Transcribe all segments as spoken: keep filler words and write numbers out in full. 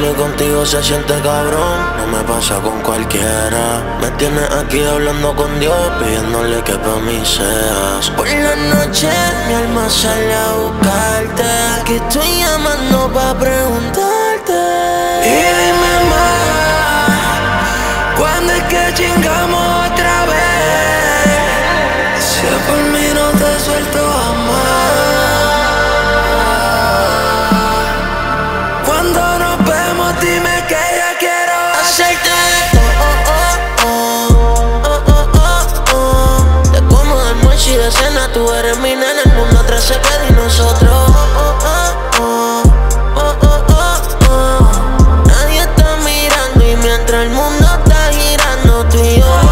mí contigo se siente cabrón, no me pasa con cualquiera. Me tienes aquí hablando con Dios, pidiéndole que pa' mí seas. Por la noche mi alma sale a buscarte, aquí estoy llamando pa' preguntarte. Y dime más, ¿cuándo es que chingamos otra vez? Si por mí no te suelto jamás. Cuando nos vemos dime que ya quiero hacerte de todo, oh, oh, oh, oh, oh. De como de almuerzo y de cena, tú eres mi nena, el mundo atrás se queda y nosotros, oh, oh, oh, oh, oh, oh, oh. Nadie está mirando y mientras el mundo está girando, tú y yo,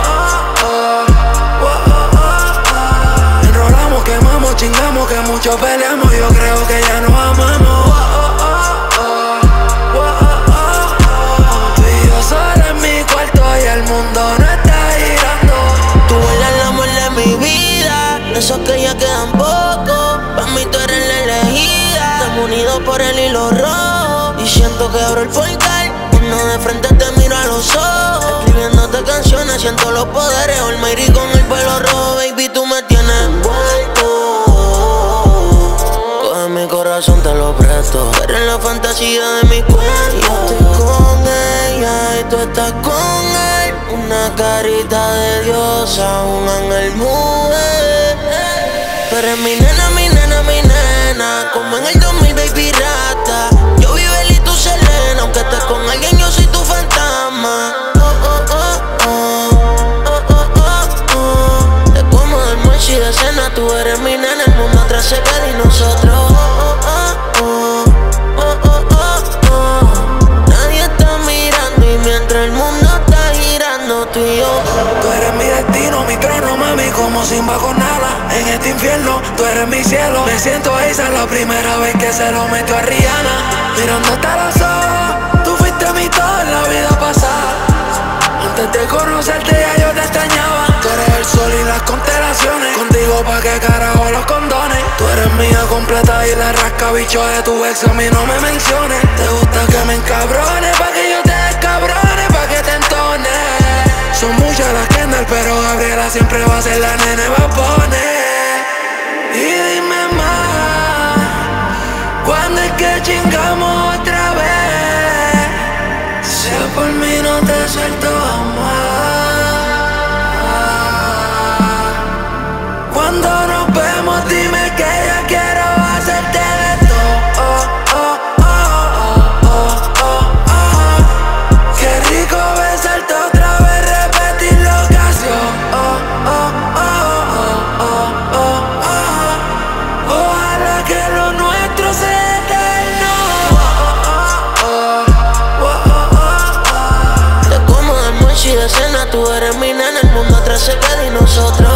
enrolamos, quemamos, chingamos, que mucho peleamos, yo creo que ya nos amamos. Tú y yo solo en mi cuarto y el mundo no está girando. tú eres el amor de mi vida, de esos que ya quedan poco. Pa' mí tú eres la elegida, estamos unidos por el hilo rojo. Y siento que abro el portal, cuando de frente te miro a los ojos. Escribiéndote canciones, siento los poderes. Almighty con el pelo rojo, baby, tú me tienes envuelto. Coge mi corazón, te lo presto. Tú eres la fantasía de mi cuello. Yo estoy con ella y tú estás con él. Una carita de diosa, un ángel mujer. Tú eres mi nena, mi nena, mi nena, como en el dos mil, baby rata. Yo vivo y tú Selena, aunque estés con alguien, yo soy tu fantasma. Oh, oh, oh, oh, oh, oh, oh, oh. Te como de almuerzo y de cena, tú eres mi nena, el mundo atrás se queda y nosotros. Oh, oh, oh, oh, oh, oh, oh. Nadie está mirando y mientras el mundo está girando, tú y yo. Tú eres mi destino, mi trono, mami, como Simba con nada. En este infierno, tú eres mi cielo. Me siento esa la primera vez que se lo metió a Rihanna. Mirándote a los ojos, tú fuiste mi todo en la vida pasada. Antes de conocerte ya yo te extrañaba. Tú eres el sol y las constelaciones. Contigo pa' qué carajo los condones. Tú eres mía completa y la rasca bicho de tu ex a mí no me menciones. Te gusta que me encabrone pa' que yo te descabrone, pa' que te entone. Son muchas las Kendall, pero Gabriela siempre va a ser la nene va a poner. Y dime más, ¿cuándo es que chingamos otra vez? Si por mí no te suelto jamás. Cuando nos vemos dime que ya quiero hacerte de todo. Oh, oh, oh, oh, oh, oh. Qué rico besarte otra vez, repetir la ocasión. Oh, oh, oh, oh, oh, oh, oh. Ojalá que lo nuestro sea eterno. Oh, oh, oh, oh, oh, oh. Te como de almuerzo y de cena, tú eres mi nena, el mundo atrás se queda y nosotros.